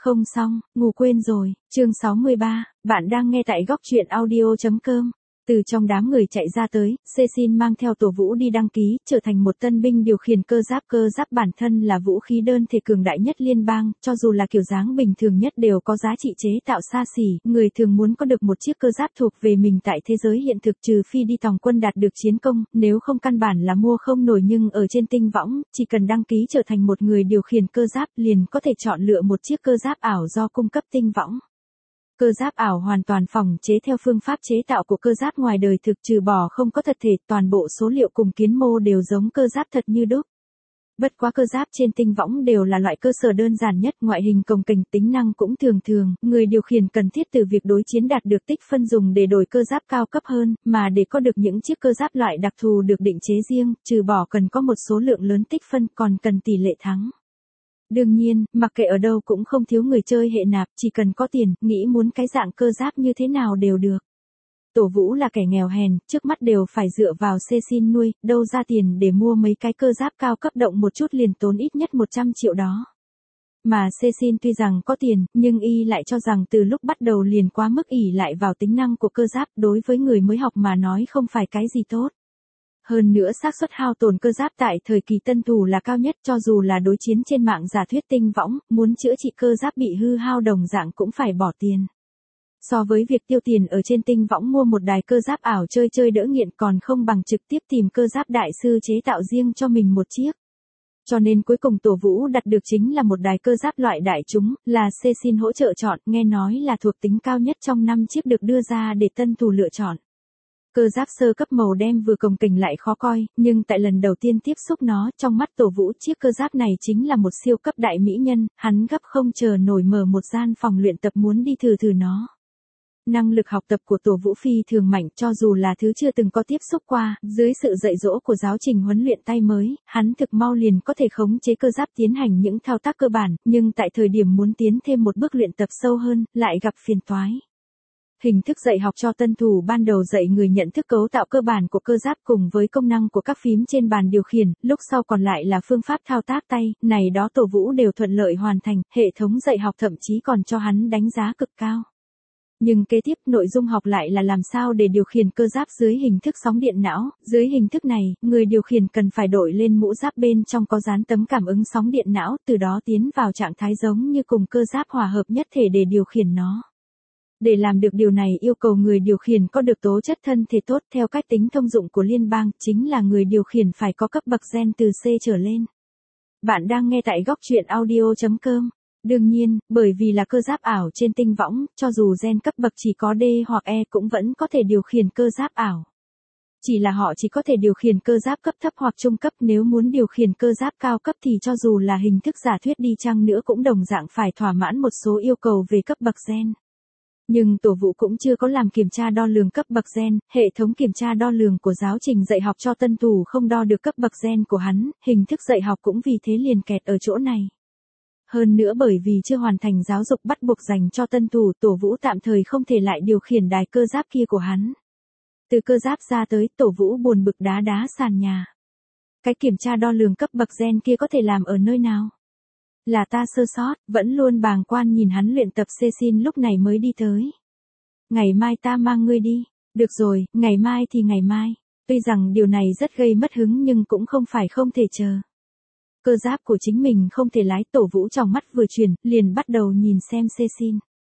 Không xong, ngủ quên rồi, chương 63, bạn đang nghe tại góc truyện audio.com. Từ trong đám người chạy ra tới, Cecil mang theo Tổ Vũ đi đăng ký, trở thành một tân binh điều khiển cơ giáp bản thân là vũ khí đơn thể cường đại nhất liên bang, cho dù là kiểu dáng bình thường nhất đều có giá trị chế tạo xa xỉ, người thường muốn có được một chiếc cơ giáp thuộc về mình tại thế giới hiện thực trừ phi đi tòng quân đạt được chiến công, nếu không căn bản là mua không nổi nhưng ở trên tinh võng, chỉ cần đăng ký trở thành một người điều khiển cơ giáp liền có thể chọn lựa một chiếc cơ giáp ảo do cung cấp tinh võng. Cơ giáp ảo hoàn toàn phòng chế theo phương pháp chế tạo của cơ giáp ngoài đời thực trừ bỏ không có thật thể, toàn bộ số liệu cùng kiến mô đều giống cơ giáp thật như đúc. Bất quá cơ giáp trên tinh võng đều là loại cơ sở đơn giản nhất, ngoại hình cồng kềnh, tính năng cũng thường, người điều khiển cần thiết từ việc đối chiến đạt được tích phân dùng để đổi cơ giáp cao cấp hơn, mà để có được những chiếc cơ giáp loại đặc thù được định chế riêng, trừ bỏ cần có một số lượng lớn tích phân còn cần tỷ lệ thắng. Đương nhiên, mặc kệ ở đâu cũng không thiếu người chơi hệ nạp, chỉ cần có tiền, nghĩ muốn cái dạng cơ giáp như thế nào đều được. Tổ Vũ là kẻ nghèo hèn, trước mắt đều phải dựa vào Cecil nuôi, đâu ra tiền để mua mấy cái cơ giáp cao cấp động một chút liền tốn ít nhất 100 triệu đó. Mà Cecil tuy rằng có tiền, nhưng y lại cho rằng từ lúc bắt đầu liền quá mức ỷ lại vào tính năng của cơ giáp, đối với người mới học mà nói không phải cái gì tốt. Hơn nữa xác suất hao tổn cơ giáp tại thời kỳ tân thủ là cao nhất, cho dù là đối chiến trên mạng giả thuyết tinh võng, muốn chữa trị cơ giáp bị hư hao đồng dạng cũng phải bỏ tiền. So với việc tiêu tiền ở trên tinh võng mua một đài cơ giáp ảo chơi đỡ nghiện còn không bằng trực tiếp tìm cơ giáp đại sư chế tạo riêng cho mình một chiếc. Cho nên cuối cùng Tổ Vũ đặt được chính là một đài cơ giáp loại đại chúng, là Cecil hỗ trợ chọn, nghe nói là thuộc tính cao nhất trong 5 chiếc được đưa ra để tân thủ lựa chọn. Cơ giáp sơ cấp màu đen vừa cồng kềnh lại khó coi, nhưng tại lần đầu tiên tiếp xúc nó, trong mắt Tổ Vũ chiếc cơ giáp này chính là một siêu cấp đại mỹ nhân, hắn gấp không chờ nổi mở một gian phòng luyện tập muốn đi thử nó. Năng lực học tập của Tổ Vũ phi thường mạnh, cho dù là thứ chưa từng có tiếp xúc qua, dưới sự dạy dỗ của giáo trình huấn luyện tay mới, hắn thực mau liền có thể khống chế cơ giáp tiến hành những thao tác cơ bản, nhưng tại thời điểm muốn tiến thêm một bước luyện tập sâu hơn, lại gặp phiền toái. Hình thức dạy học cho tân thủ ban đầu dạy người nhận thức cấu tạo cơ bản của cơ giáp cùng với công năng của các phím trên bàn điều khiển, lúc sau còn lại là phương pháp thao tác tay, này đó Tổ Vũ đều thuận lợi hoàn thành, hệ thống dạy học thậm chí còn cho hắn đánh giá cực cao. Nhưng kế tiếp nội dung học lại là làm sao để điều khiển cơ giáp dưới hình thức sóng điện não, dưới hình thức này, người điều khiển cần phải đội lên mũ giáp bên trong có dán tấm cảm ứng sóng điện não, từ đó tiến vào trạng thái giống như cùng cơ giáp hòa hợp nhất thể để điều khiển nó. Để làm được điều này yêu cầu người điều khiển có được tố chất thân thể tốt theo cách tính thông dụng của liên bang, chính là người điều khiển phải có cấp bậc gen từ C trở lên. Bạn đang nghe tại góc truyện audio.com. Đương nhiên, bởi vì là cơ giáp ảo trên tinh võng, cho dù gen cấp bậc chỉ có D hoặc E cũng vẫn có thể điều khiển cơ giáp ảo. Chỉ là họ chỉ có thể điều khiển cơ giáp cấp thấp hoặc trung cấp, nếu muốn điều khiển cơ giáp cao cấp thì cho dù là hình thức giả thuyết đi chăng nữa cũng đồng dạng phải thỏa mãn một số yêu cầu về cấp bậc gen. Nhưng Tổ Vũ cũng chưa có làm kiểm tra đo lường cấp bậc gen, hệ thống kiểm tra đo lường của giáo trình dạy học cho tân thủ không đo được cấp bậc gen của hắn, hình thức dạy học cũng vì thế liền kẹt ở chỗ này. Hơn nữa bởi vì chưa hoàn thành giáo dục bắt buộc dành cho tân thủ, Tổ Vũ tạm thời không thể lại điều khiển đài cơ giáp kia của hắn. Từ cơ giáp ra tới, Tổ Vũ buồn bực đá sàn nhà. Cái kiểm tra đo lường cấp bậc gen kia có thể làm ở nơi nào? Là ta sơ sót, vẫn luôn bàng quan nhìn hắn luyện tập. Cecil lúc này mới đi tới. Ngày mai ta mang ngươi đi. Được rồi, ngày mai thì ngày mai. Tuy rằng điều này rất gây mất hứng nhưng cũng không phải không thể chờ. Cơ giáp của chính mình không thể lái, Tổ Vũ trong mắt vừa chuyển, liền bắt đầu nhìn xem Cecil.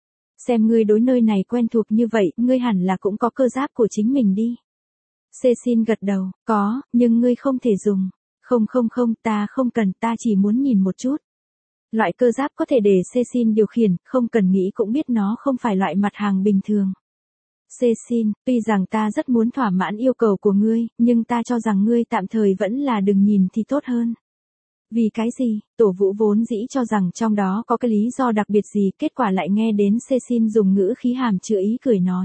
Xem ngươi đối nơi này quen thuộc như vậy, ngươi hẳn là cũng có cơ giáp của chính mình đi. Cecil gật đầu, có, nhưng ngươi không thể dùng. Không, ta không cần, ta chỉ muốn nhìn một chút. Loại cơ giáp có thể để Cecil điều khiển, không cần nghĩ cũng biết nó không phải loại mặt hàng bình thường. Cecil, tuy rằng ta rất muốn thỏa mãn yêu cầu của ngươi, nhưng ta cho rằng ngươi tạm thời vẫn là đừng nhìn thì tốt hơn. Vì cái gì? Tổ Vũ vốn dĩ cho rằng trong đó có cái lý do đặc biệt gì, kết quả lại nghe đến Cecil dùng ngữ khí hàm chứa ý cười nói.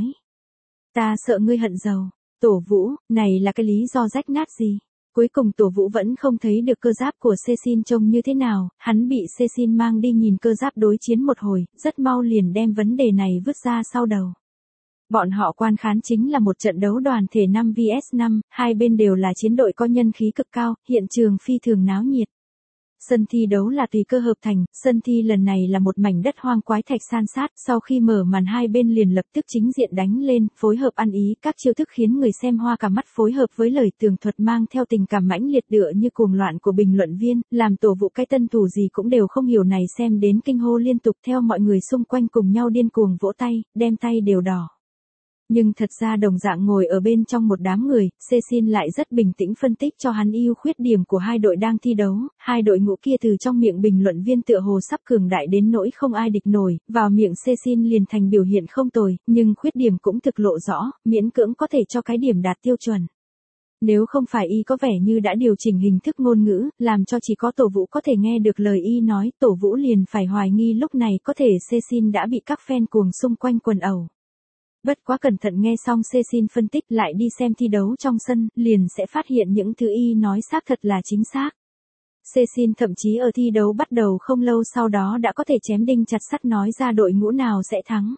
Ta sợ ngươi hận giàu. Tổ Vũ, này là cái lý do rách nát gì? Cuối cùng Tổ Vũ vẫn không thấy được cơ giáp của Cecil trông như thế nào, hắn bị Cecil mang đi nhìn cơ giáp đối chiến một hồi, rất mau liền đem vấn đề này vứt ra sau đầu. Bọn họ quan khán chính là một trận đấu đoàn thể 5 vs 5, hai bên đều là chiến đội có nhân khí cực cao, hiện trường phi thường náo nhiệt. Sân thi đấu là tùy cơ hợp thành, sân thi lần này là một mảnh đất hoang quái thạch san sát, sau khi mở màn hai bên liền lập tức chính diện đánh lên, phối hợp ăn ý, các chiêu thức khiến người xem hoa cả mắt phối hợp với lời tường thuật mang theo tình cảm mãnh liệt tựa như cuồng loạn của bình luận viên, làm tổ vụ cái tân thủ gì cũng đều không hiểu này xem đến kinh hô liên tục theo mọi người xung quanh cùng nhau điên cuồng vỗ tay, đem tay đều đỏ. Nhưng thật ra đồng dạng ngồi ở bên trong một đám người, Cecil lại rất bình tĩnh phân tích cho hắn ưu khuyết điểm của hai đội đang thi đấu, hai đội ngũ kia từ trong miệng bình luận viên tựa hồ sắp cường đại đến nỗi không ai địch nổi, vào miệng Cecil liền thành biểu hiện không tồi, nhưng khuyết điểm cũng thực lộ rõ, miễn cưỡng có thể cho cái điểm đạt tiêu chuẩn. Nếu không phải y có vẻ như đã điều chỉnh hình thức ngôn ngữ, làm cho chỉ có tổ vũ có thể nghe được lời y nói, tổ vũ liền phải hoài nghi lúc này có thể Cecil đã bị các fan cuồng xung quanh quần ẩu. Bất quá cẩn thận nghe xong Cecil phân tích lại đi xem thi đấu trong sân, liền sẽ phát hiện những thứ y nói xác thật là chính xác. Cecil thậm chí ở thi đấu bắt đầu không lâu sau đó đã có thể chém đinh chặt sắt nói ra đội ngũ nào sẽ thắng.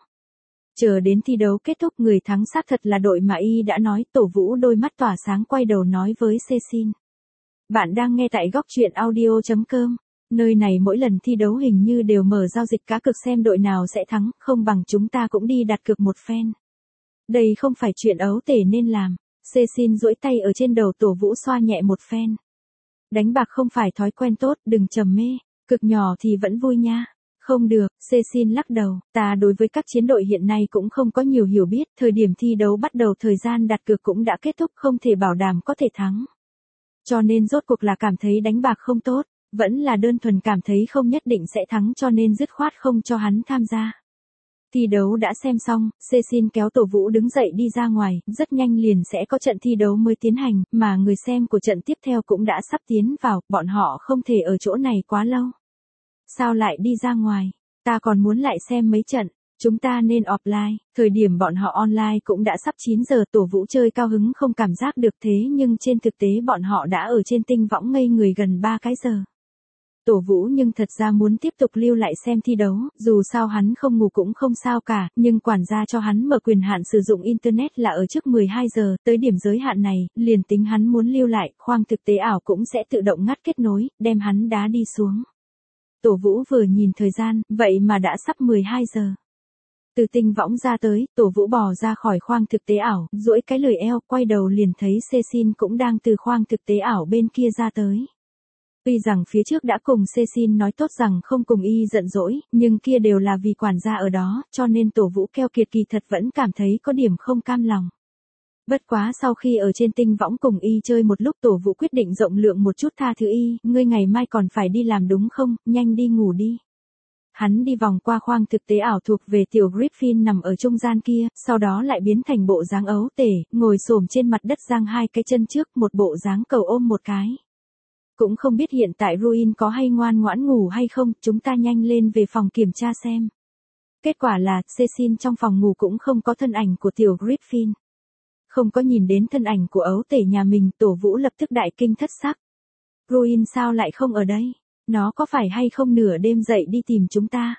Chờ đến thi đấu kết thúc người thắng xác thật là đội mà y đã nói, tổ vũ đôi mắt tỏa sáng quay đầu nói với Cecil. Bạn đang nghe tại góc truyện audio.com. Nơi này mỗi lần thi đấu hình như đều mở giao dịch cá cược xem đội nào sẽ thắng, không bằng chúng ta cũng đi đặt cược một phen. Đây không phải chuyện ấu tể nên làm. Cecil duỗi tay ở trên đầu tổ vũ xoa nhẹ một phen. Đánh bạc không phải thói quen tốt, đừng trầm mê, cực nhỏ thì vẫn vui nha. Không được, Cecil lắc đầu, ta đối với các chiến đội hiện nay cũng không có nhiều hiểu biết, thời điểm thi đấu bắt đầu thời gian đặt cược cũng đã kết thúc không thể bảo đảm có thể thắng. Cho nên rốt cuộc là cảm thấy đánh bạc không tốt. Vẫn là đơn thuần cảm thấy không nhất định sẽ thắng cho nên dứt khoát không cho hắn tham gia. Thi đấu đã xem xong, Cecil kéo tổ vũ đứng dậy đi ra ngoài, rất nhanh liền sẽ có trận thi đấu mới tiến hành, mà người xem của trận tiếp theo cũng đã sắp tiến vào, bọn họ không thể ở chỗ này quá lâu. Sao lại đi ra ngoài? Ta còn muốn lại xem mấy trận. Chúng ta nên offline, thời điểm bọn họ online cũng đã sắp 9 giờ, tổ vũ chơi cao hứng không cảm giác được thế nhưng trên thực tế bọn họ đã ở trên tinh võng ngây người gần 3 cái giờ. Tổ vũ nhưng thật ra muốn tiếp tục lưu lại xem thi đấu, dù sao hắn không ngủ cũng không sao cả, nhưng quản gia cho hắn mở quyền hạn sử dụng Internet là ở trước 12 giờ, tới điểm giới hạn này, liền tính hắn muốn lưu lại, khoang thực tế ảo cũng sẽ tự động ngắt kết nối, đem hắn đá đi xuống. Tổ vũ vừa nhìn thời gian, vậy mà đã sắp 12 giờ. Từ tinh võng ra tới, tổ vũ bò ra khỏi khoang thực tế ảo, duỗi cái lười eo, quay đầu liền thấy Cecil cũng đang từ khoang thực tế ảo bên kia ra tới. Tuy rằng phía trước đã cùng Cecil nói tốt rằng không cùng y giận dỗi, nhưng kia đều là vì quản gia ở đó, cho nên tổ vũ keo kiệt kỳ thật vẫn cảm thấy có điểm không cam lòng. Bất quá sau khi ở trên tinh võng cùng y chơi một lúc tổ vũ quyết định rộng lượng một chút tha thứ y, ngươi ngày mai còn phải đi làm đúng không, nhanh đi ngủ đi. Hắn đi vòng qua khoang thực tế ảo thuộc về tiểu Griffin nằm ở trung gian kia, sau đó lại biến thành bộ dáng ấu tể, ngồi xổm trên mặt đất giang hai cái chân trước, một bộ dáng cầu ôm một cái. Cũng không biết hiện tại Ruin có hay ngoan ngoãn ngủ hay không, chúng ta nhanh lên về phòng kiểm tra xem. Kết quả là, Cecil trong phòng ngủ cũng không có thân ảnh của tiểu Griffin. Không có nhìn đến thân ảnh của ấu tể nhà mình, tổ vũ lập tức đại kinh thất sắc. Ruin sao lại không ở đây? Nó có phải hay không nửa đêm dậy đi tìm chúng ta?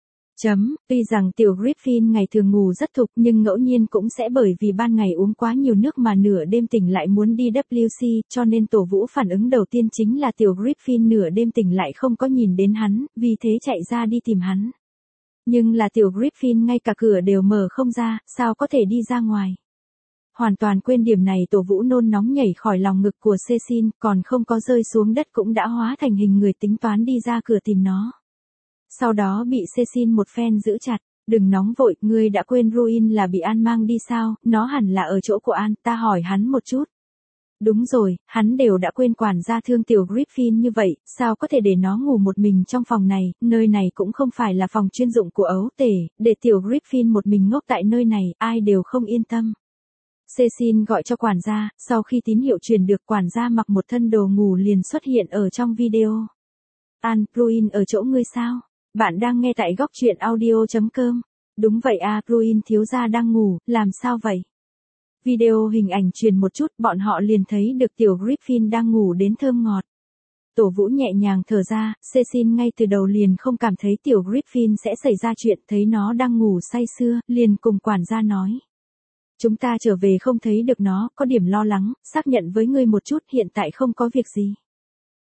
Tuy rằng tiểu Griffin ngày thường ngủ rất thục nhưng ngẫu nhiên cũng sẽ bởi vì ban ngày uống quá nhiều nước mà nửa đêm tỉnh lại muốn đi WC, cho nên tổ vũ phản ứng đầu tiên chính là tiểu Griffin nửa đêm tỉnh lại không có nhìn đến hắn, vì thế chạy ra đi tìm hắn. Nhưng là tiểu Griffin ngay cả cửa đều mở không ra, sao có thể đi ra ngoài. Hoàn toàn quên điểm này tổ vũ nôn nóng nhảy khỏi lòng ngực của Cecil, còn không có rơi xuống đất cũng đã hóa thành hình người tính toán đi ra cửa tìm nó. Sau đó bị Cecil một phen giữ chặt, đừng nóng vội, ngươi đã quên Ruin là bị An mang đi sao, nó hẳn là ở chỗ của An, ta hỏi hắn một chút. Đúng rồi, hắn đều đã quên quản gia thương tiểu Griffin như vậy, sao có thể để nó ngủ một mình trong phòng này, nơi này cũng không phải là phòng chuyên dụng của ấu tể, để tiểu Griffin một mình ngốc tại nơi này, ai đều không yên tâm. Cecil gọi cho quản gia, sau khi tín hiệu truyền được quản gia mặc một thân đồ ngủ liền xuất hiện ở trong video. An, Ruin ở chỗ ngươi sao? Bạn đang nghe tại góc truyện audio.com. Đúng vậy à, Ruin thiếu gia đang ngủ, làm sao vậy? Video hình ảnh truyền một chút, bọn họ liền thấy được tiểu Griffin đang ngủ đến thơm ngọt. Tổ vũ nhẹ nhàng thở ra, Cecil ngay từ đầu liền không cảm thấy tiểu Griffin sẽ xảy ra chuyện, thấy nó đang ngủ say sưa, liền cùng quản gia nói. Chúng ta trở về không thấy được nó, có điểm lo lắng, xác nhận với ngươi một chút, hiện tại không có việc gì.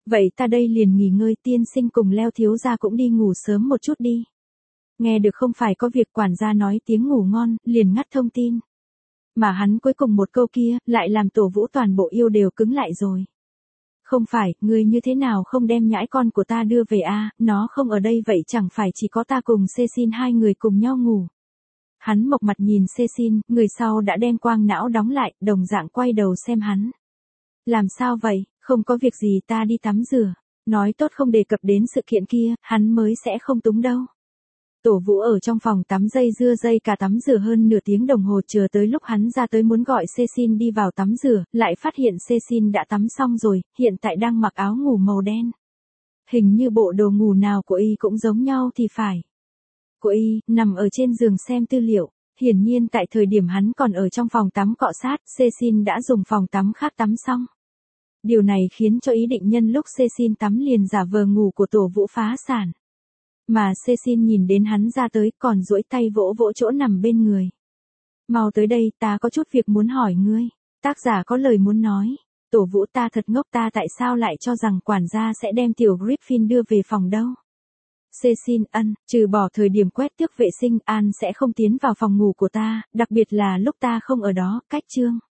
Vậy ta đây liền nghỉ ngơi, tiên sinh cùng Leo thiếu gia cũng đi ngủ sớm một chút đi. Nghe được không phải có việc, quản gia nói tiếng ngủ ngon, liền ngắt thông tin. Mà hắn cuối cùng một câu kia, lại làm Tổ Vũ toàn bộ yêu đều cứng lại rồi. Không phải, ngươi như thế nào không đem nhãi con của ta đưa về a? Nó không ở đây vậy chẳng phải chỉ có ta cùng Cecil hai người cùng nhau ngủ. Hắn mộc mặt nhìn Cecil, người sau đã đem quang não đóng lại, đồng dạng quay đầu xem hắn. Làm sao vậy, không có việc gì, ta đi tắm rửa. Nói tốt không đề cập đến sự kiện kia, hắn mới sẽ không túng đâu. Tổ Vũ ở trong phòng tắm dây cả tắm rửa hơn nửa tiếng đồng hồ, chờ tới lúc hắn ra tới muốn gọi Cecil đi vào tắm rửa, lại phát hiện Cecil đã tắm xong rồi, hiện tại đang mặc áo ngủ màu đen. Hình như bộ đồ ngủ nào của y cũng giống nhau thì phải. Của y, nằm ở trên giường xem tư liệu. Hiển nhiên tại thời điểm hắn còn ở trong phòng tắm cọ sát, Cecil đã dùng phòng tắm khác tắm xong. Điều này khiến cho ý định nhân lúc Cecil tắm liền giả vờ ngủ của Tổ Vũ phá sản. Mà Cecil nhìn đến hắn ra tới, còn duỗi tay vỗ vỗ chỗ nằm bên người. Mau tới đây, ta có chút việc muốn hỏi ngươi. Tác giả có lời muốn nói. Tổ Vũ, ta thật ngốc, ta tại sao lại cho rằng quản gia sẽ đem tiểu Griffin đưa về phòng đâu. Cecil, trừ bỏ thời điểm quét tước vệ sinh, An sẽ không tiến vào phòng ngủ của ta, đặc biệt là lúc ta không ở đó, cách chương.